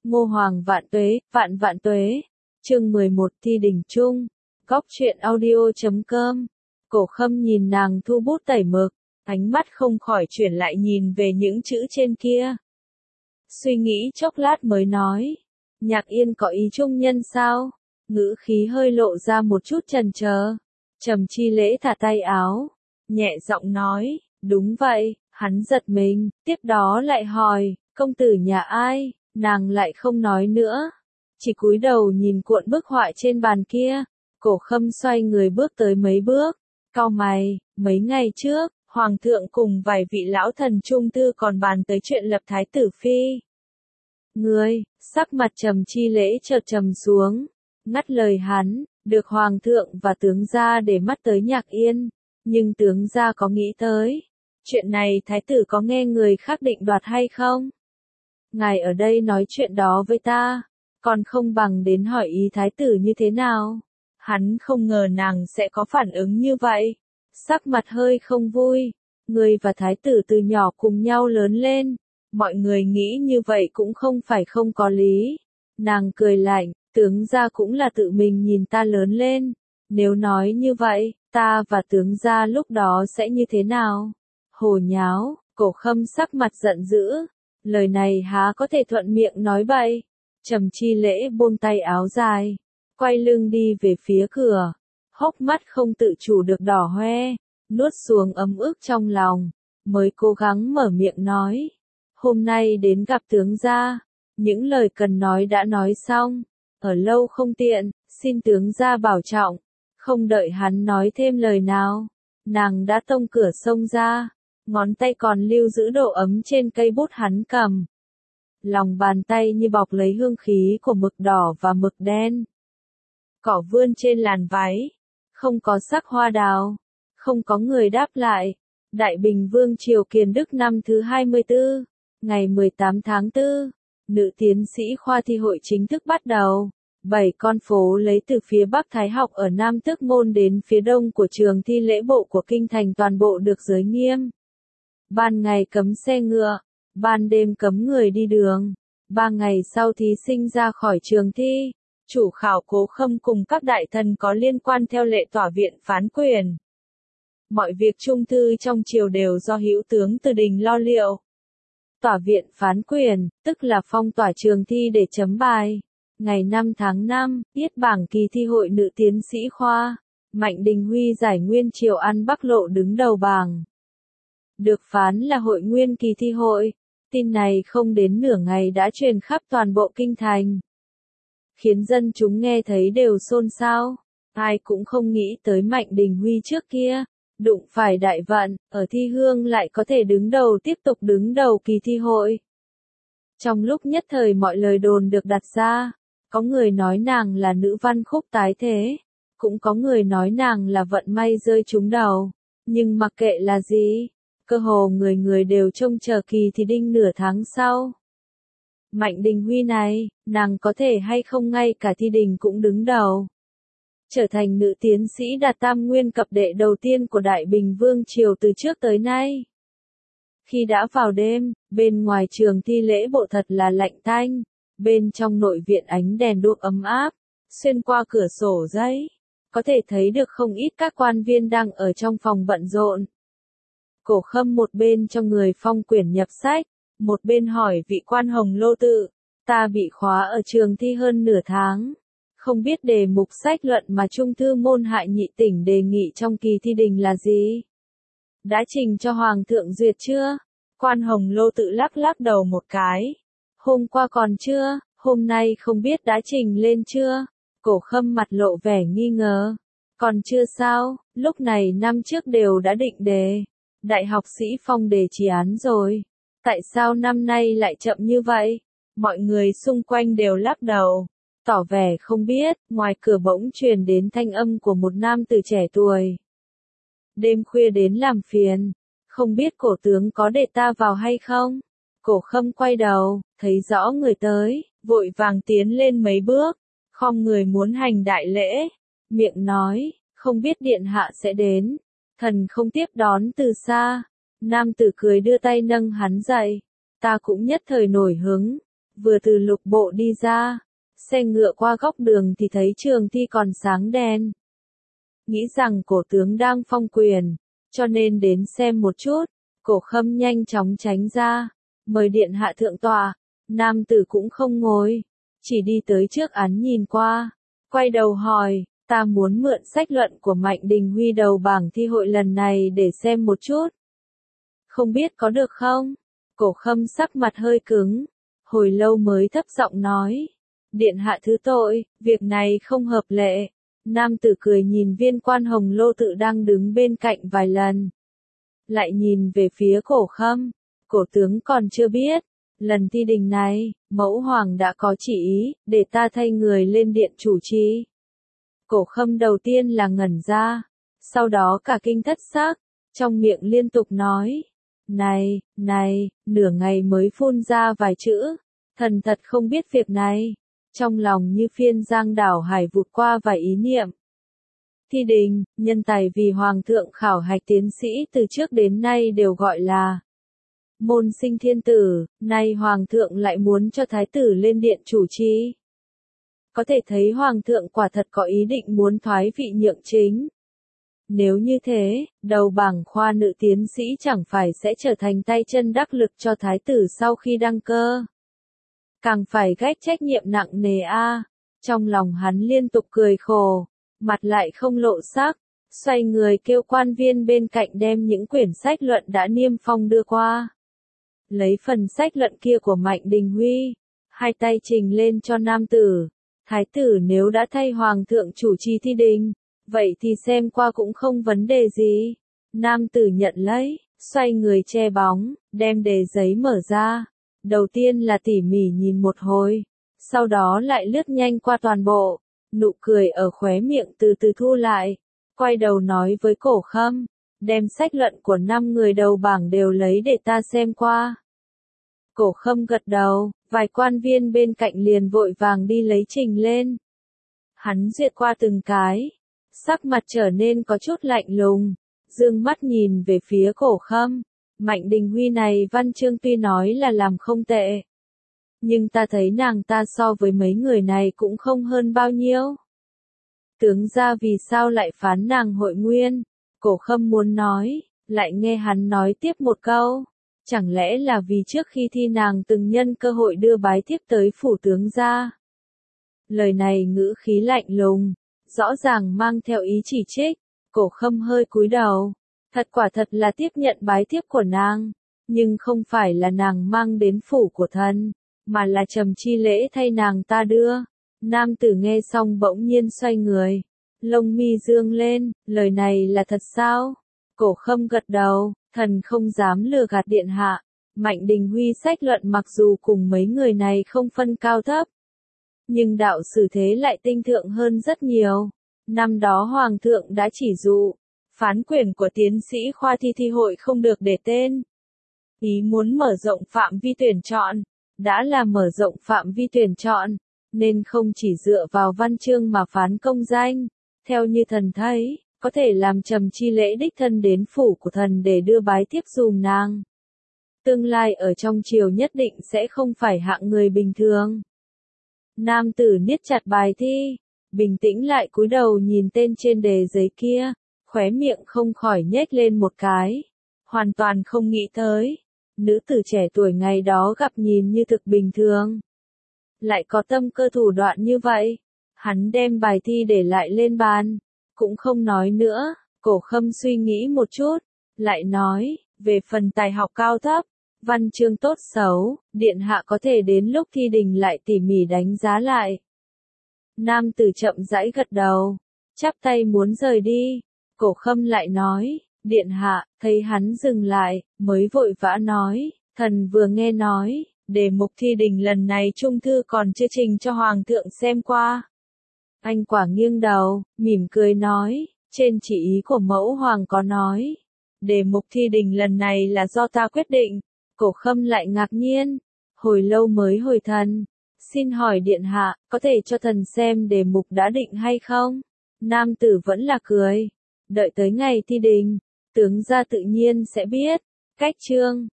Ngô Hoàng vạn vạn tuế. Chương 11 thi đỉnh chung. Góc truyện audio.com. Cổ Khâm nhìn nàng thu bút tẩy mực, ánh mắt không khỏi chuyển lại nhìn về những chữ trên kia. Suy nghĩ chốc lát mới nói, Nhạc Yên có ý trung nhân sao? Ngữ khí hơi lộ ra một chút chần chờ. Trầm Chi Lễ thả tay áo, nhẹ giọng nói, đúng vậy. Hắn giật mình, tiếp đó lại hỏi, công tử nhà ai? Nàng lại không nói nữa, chỉ cúi đầu nhìn cuộn bức họa trên bàn kia. Cổ Khâm xoay người bước tới mấy bước, cau mày. Mấy ngày trước, Hoàng thượng cùng vài vị lão thần trung thư còn bàn tới chuyện lập thái tử phi. Ngươi, sắc mặt Trầm Chi Lễ chợt trầm xuống, ngắt lời hắn, được Hoàng thượng và tướng gia để mắt tới Nhạc Yên, nhưng tướng gia có nghĩ tới chuyện này thái tử có nghe người khác định đoạt hay không? Ngài ở đây nói chuyện đó với ta, còn không bằng đến hỏi ý thái tử như thế nào. Hắn không ngờ nàng sẽ có phản ứng như vậy, sắc mặt hơi không vui. Người và thái tử từ nhỏ cùng nhau lớn lên, mọi người nghĩ như vậy cũng không phải không có lý. Nàng cười lạnh, tướng gia cũng là tự mình nhìn ta lớn lên, nếu nói như vậy, ta và tướng gia lúc đó sẽ như thế nào? Hồ nháo. Cổ Khâm sắc mặt giận dữ, lời này há có thể thuận miệng nói bậy. Trầm Chi Lễ buông tay áo dài, quay lưng đi về phía cửa, hốc mắt không tự chủ được đỏ hoe, nuốt xuống ấm ức trong lòng, mới cố gắng mở miệng nói, hôm nay đến gặp tướng gia, những lời cần nói đã nói xong, ở lâu không tiện, xin tướng gia bảo trọng. Không đợi hắn nói thêm lời nào, nàng đã tông cửa xông ra, ngón tay còn lưu giữ độ ấm trên cây bút hắn cầm. Lòng bàn tay như bọc lấy hương khí của mực đỏ và mực đen. Cỏ vươn trên làn váy, không có sắc hoa đào, không có người đáp lại. Đại Bình Vương triều Kiền Đức năm thứ 24, ngày 18 tháng 4, nữ tiến sĩ khoa thi hội chính thức bắt đầu. 7 con phố lấy từ phía Bắc Thái học ở Nam Tước Môn đến phía đông của trường thi lễ bộ của Kinh Thành toàn bộ được giới nghiêm. Ban ngày cấm xe ngựa, ban đêm cấm người đi đường. 3 ngày sau thí sinh ra khỏi trường thi, chủ khảo Cố Khâm cùng các đại thần có liên quan theo lệ tỏa viện phán quyền. Mọi việc trung thư trong triều đều do hữu tướng Từ Đình lo liệu. Tỏa viện phán quyền, tức là phong tỏa trường thi để chấm bài. Ngày 5 tháng 5, yết bảng kỳ thi hội nữ tiến sĩ khoa, Mạnh Đình Huy giải nguyên Triều An Bắc Lộ đứng đầu bảng. Được phán là hội nguyên kỳ thi hội, tin này không đến nửa ngày đã truyền khắp toàn bộ kinh thành. Khiến dân chúng nghe thấy đều xôn xao, ai cũng không nghĩ tới Mạnh Đình Huy trước kia, đụng phải đại vận, ở thi hương lại có thể đứng đầu tiếp tục đứng đầu kỳ thi hội. Trong lúc nhất thời mọi lời đồn được đặt ra, có người nói nàng là nữ văn khúc tái thế, cũng có người nói nàng là vận may rơi trúng đầu, nhưng mặc kệ là gì, cơ hồ người người đều trông chờ kỳ thi đinh nửa tháng sau. Mạnh Đình Huy này, nàng có thể hay không ngay cả thi đình cũng đứng đầu. Trở thành nữ tiến sĩ đạt tam nguyên cập đệ đầu tiên của Đại Bình Vương triều từ trước tới nay. Khi đã vào đêm, bên ngoài trường thi lễ bộ thật là lạnh tanh, bên trong nội viện ánh đèn đuốc ấm áp, xuyên qua cửa sổ giấy, có thể thấy được không ít các quan viên đang ở trong phòng bận rộn. Cổ Khâm một bên cho người phong quyển nhập sách, một bên hỏi vị quan Hồng Lô Tự, ta bị khóa ở trường thi hơn nửa tháng, không biết đề mục sách luận mà Trung thư môn Hại Nhị tỉnh đề nghị trong kỳ thi đình là gì? Đã trình cho Hoàng thượng duyệt chưa? Quan Hồng Lô Tự lắc lắc đầu một cái. Hôm qua còn chưa, hôm nay không biết đã trình lên chưa? Cổ Khâm mặt lộ vẻ nghi ngờ. Còn chưa sao, lúc này năm trước đều đã định đề. Đại học sĩ phong đề chỉ án rồi. Tại sao năm nay lại chậm như vậy? Mọi người xung quanh đều lắc đầu, tỏ vẻ không biết. Ngoài cửa bỗng truyền đến thanh âm của một nam tử trẻ tuổi. Đêm khuya đến làm phiền, không biết cổ tướng có để ta vào hay không? Cổ Khâm quay đầu, thấy rõ người tới, vội vàng tiến lên mấy bước, khom người muốn hành đại lễ, miệng nói, không biết điện hạ sẽ đến, thần không tiếp đón từ xa. Nam tử cười đưa tay nâng hắn dậy, ta cũng nhất thời nổi hứng, vừa từ lục bộ đi ra, xe ngựa qua góc đường thì thấy trường thi còn sáng đèn. Nghĩ rằng cổ tướng đang phong quyền, cho nên đến xem một chút, Cổ Khâm nhanh chóng tránh ra, mời điện hạ thượng tọa. Nam tử cũng không ngồi, chỉ đi tới trước án nhìn qua, quay đầu hỏi, ta muốn mượn sách luận của Mạnh Đình Huy đầu bảng thi hội lần này để xem một chút. Không biết có được không? Cổ Khâm sắc mặt hơi cứng, hồi lâu mới thấp giọng nói, điện hạ thứ tội, việc này không hợp lệ. Nam tử cười nhìn viên quan hồng lô tự đang đứng bên cạnh vài lần. Lại nhìn về phía Cổ Khâm, cổ tướng còn chưa biết, lần thi đình này, mẫu hoàng đã có chỉ ý, để ta thay người lên điện chủ trì. Cổ Khâm đầu tiên là ngẩn ra, sau đó cả kinh thất sắc, trong miệng liên tục nói, này, nửa ngày mới phun ra vài chữ, thần thật không biết việc này, trong lòng như phiên giang đảo hải vụt qua vài ý niệm. Thi đình, nhân tài vì hoàng thượng khảo hạch tiến sĩ từ trước đến nay đều gọi là môn sinh thiên tử, nay hoàng thượng lại muốn cho thái tử lên điện chủ trì. Có thể thấy hoàng thượng quả thật có ý định muốn thoái vị nhượng chính. Nếu như thế, đầu bảng khoa nữ tiến sĩ chẳng phải sẽ trở thành tay chân đắc lực cho thái tử sau khi đăng cơ. Càng phải gánh trách nhiệm nặng nề a. Trong lòng hắn liên tục cười khổ, mặt lại không lộ sắc, xoay người kêu quan viên bên cạnh đem những quyển sách luận đã niêm phong đưa qua. Lấy phần sách luận kia của Mạnh Đình Huy, hai tay trình lên cho nam tử. Thái tử nếu đã thay hoàng thượng chủ trì thi đình, vậy thì xem qua cũng không vấn đề gì. Nam tử nhận lấy, xoay người che bóng, đem đề giấy mở ra. Đầu tiên là tỉ mỉ nhìn một hồi, sau đó lại lướt nhanh qua toàn bộ, nụ cười ở khóe miệng từ từ thu lại, quay đầu nói với Cổ Khâm, đem sách luận của 5 người đầu bảng đều lấy để ta xem qua. Cổ Khâm gật đầu, vài quan viên bên cạnh liền vội vàng đi lấy trình lên. Hắn duyệt qua từng cái, sắc mặt trở nên có chút lạnh lùng, dương mắt nhìn về phía Cổ Khâm. Mạnh Đình Huy này văn chương tuy nói là làm không tệ, nhưng ta thấy nàng ta so với mấy người này cũng không hơn bao nhiêu. Tướng gia vì sao lại phán nàng hội nguyên? Cổ Khâm muốn nói, lại nghe hắn nói tiếp một câu. Chẳng lẽ là vì trước khi thi nàng từng nhân cơ hội đưa bái thiếp tới phủ tướng gia? Lời này ngữ khí lạnh lùng, rõ ràng mang theo ý chỉ trích. Cổ Khâm hơi cúi đầu. Quả thật là tiếp nhận bái thiếp của nàng, nhưng không phải là nàng mang đến phủ của thần, mà là trầm chi lễ thay nàng ta đưa. Nam tử nghe xong bỗng nhiên xoay người, lông mi dương lên, lời này là thật sao? Cổ Khâm gật đầu, thần không dám lừa gạt điện hạ. Mạnh Đình Huy sách luận mặc dù cùng mấy người này không phân cao thấp, nhưng đạo xử thế lại tinh thượng hơn rất nhiều. Năm đó hoàng thượng đã chỉ dụ, phán quyền của tiến sĩ khoa thi hội không được để tên. Ý muốn mở rộng phạm vi tuyển chọn, đã là mở rộng phạm vi tuyển chọn, nên không chỉ dựa vào văn chương mà phán công danh. Theo như thần thấy, có thể làm trầm chi lễ đích thân đến phủ của thần để đưa bái thiếp dùm nàng. Tương lai ở trong triều nhất định sẽ không phải hạng người bình thường. Nam tử niết chặt bài thi, bình tĩnh lại cúi đầu nhìn tên trên đề giấy kia, khóe miệng không khỏi nhếch lên một cái. Hoàn toàn không nghĩ tới, nữ tử trẻ tuổi ngày đó gặp nhìn như thực bình thường, lại có tâm cơ thủ đoạn như vậy. Hắn đem bài thi để lại lên bàn, cũng không nói nữa. Cổ Khâm suy nghĩ một chút, lại nói, về phần tài học cao thấp, văn chương tốt xấu, điện hạ có thể đến lúc thi đình lại tỉ mỉ đánh giá lại. Nam tử chậm rãi gật đầu, chắp tay muốn rời đi. Cổ Khâm lại nói, điện hạ, thấy hắn dừng lại, mới vội vã nói, thần vừa nghe nói, đề mục thi đình lần này trung thư còn chưa trình cho hoàng thượng xem qua. Anh quả nghiêng đầu, mỉm cười nói, trên chỉ ý của mẫu hoàng có nói, đề mục thi đình lần này là do ta quyết định. Cổ Khâm lại ngạc nhiên, hồi lâu mới hồi thần, xin hỏi điện hạ, có thể cho thần xem đề mục đã định hay không? Nam tử vẫn là cười, đợi tới ngày thi đình, tướng gia tự nhiên sẽ biết. Cách chương